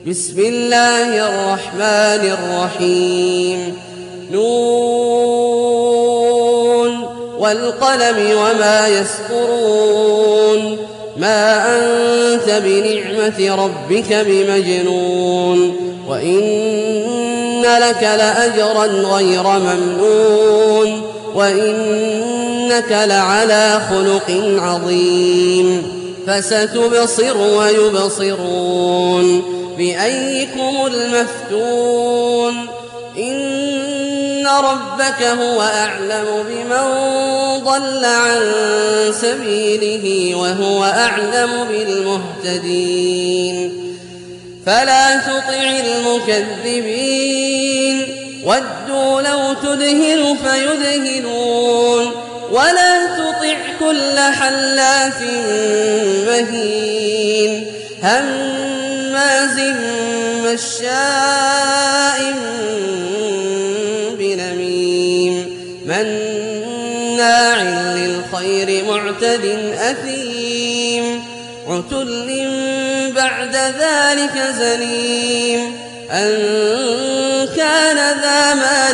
بسم الله الرحمن الرحيم نون والقلم وما يسطرون ما أنت بنعمة ربك بمجنون وإن لك لأجرا غير ممنون وإنك لعلى خلق عظيم فستبصر ويبصرون بأيكم المفتون إن ربك هو أعلم بمن ضل عن سبيله وهو أعلم بالمهتدين فلا تطع المكذبين ودوا لو تدهن فيدهنون ولا تطع كل حلاف مهين هماز مشاء بنميم مناع للخير معتد أثيم عتل بعد ذلك زنيم أن كان ذا مال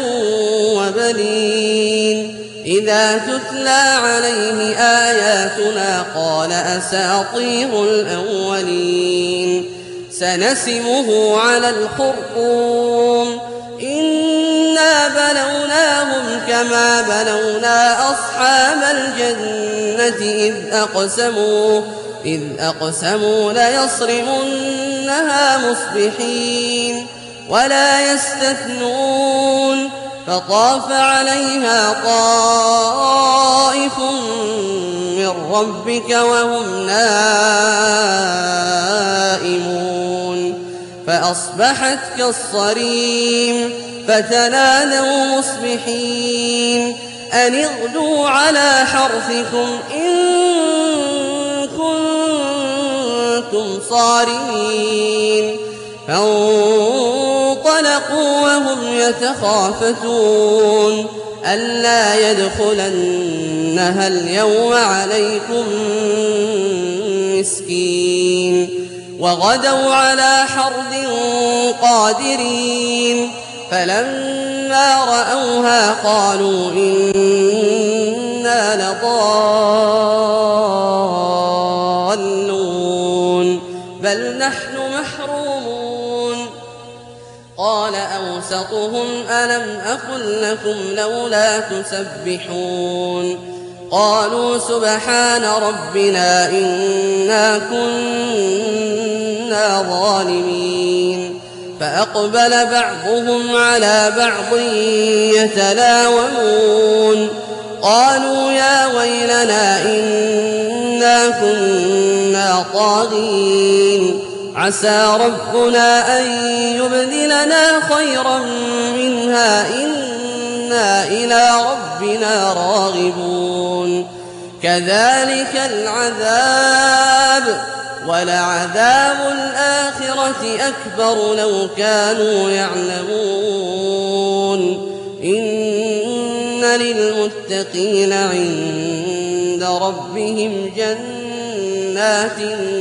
وبنين إذا تتلى عليه آياتنا قال أساطير الأولين سنسمه على الخرطوم إنا بلوناهم كما بلونا أصحاب الجنة إذ أقسموا ليصرمنها مصبحين ولا يستثنون فطاف عليها طائف من ربك وهم نائمون فأصبحت كالصريم فتنادوا مصبحين أن اغدوا على حرثكم إن كنتم صارمين فانطلقوا وهم يتخافتون ألا يدخلنها اليوم عليكم مسكين وغدوا على حرد قادرين فلما رأوها قالوا إنا لضالون بل نحن محرومون قال أوسطهم ألم أقل لكم لولا تسبحون قالوا سبحان ربنا إنا كنا ظالمين فأقبل بعضهم على بعض يتلاومون قالوا يا ويلنا إنا كنا طاغين عسى ربنا أن يبدلنا خيرا منها إنا إلى ربنا راغبون كذلك العذاب ولعذاب الآخرة أكبر لو كانوا يعلمون إن للمتقين عند ربهم جنات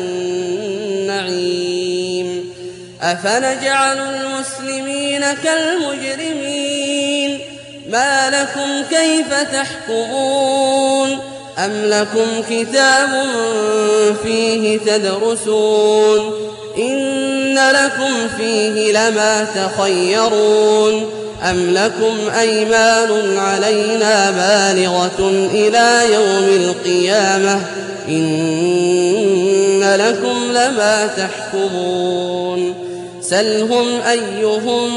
النعيم أفنجعل المسلمين كالمجرمين ما لكم كيف تحكمون أم لكم كتاب فيه تدرسون إن لكم فيه لما تخيرون أم لكم أيمان علينا بالغة إلى يوم القيامة إن لكم لما تحكمون سلهم أيهم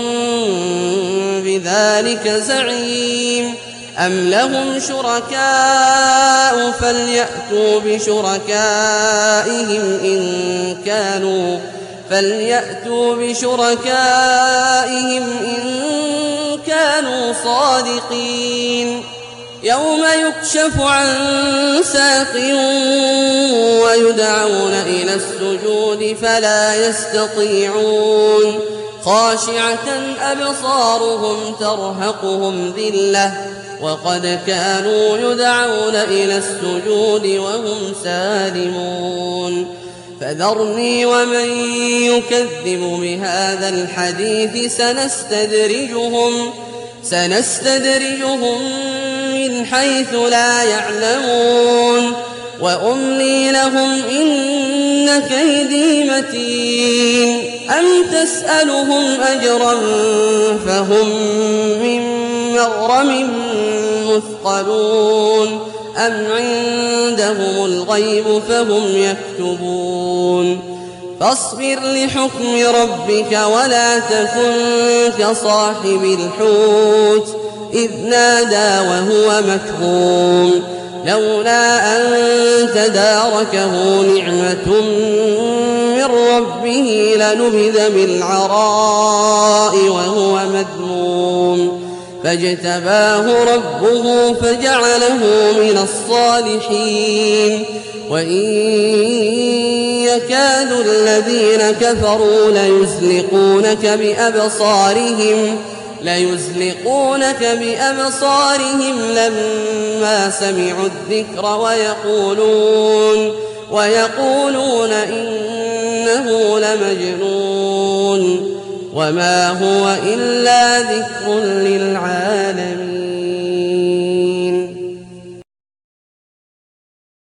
بذلك زعيم أم لهم شركاء فليأتوا بشركائهم إن كانوا صادقين يوم يكشف عن ساق ويدعون إلى السجود فلا يستطيعون خاشعة أبصارهم ترهقهم ذلة وقد كانوا يدعون إلى السجود وهم سالمون فذرني ومن يكذب بهذا الحديث سنستدرجهم من حيث لا يعلمون وأملي لهم إن كيدي متين أم تسألهم أجرا فهم من مغرم مثقلون أم عندهم الغيب فهم يكتبون فاصبر لحكم ربك ولا تكن كصاحب الحوت إذ نادى وهو مكظوم لولا أن تداركه نعمة من ربه لنبذ بالعراء وهو مذموم فاجتباه ربه فجعله من الصالحين وإن يكاد الذين كفروا ليزلقونك بأبصارهم لما سمعوا الذكر ويقولون إنه لمجنون وما هو إلا ذكر للعالمين.